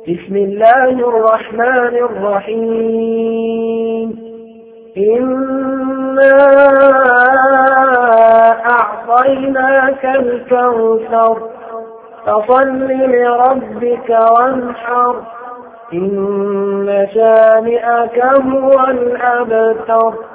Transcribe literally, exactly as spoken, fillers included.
بسم الله الرحمن الرحيم إنا أعطيناك الكوثر فصل لربك وانحر إن شانئك هو الأبتر.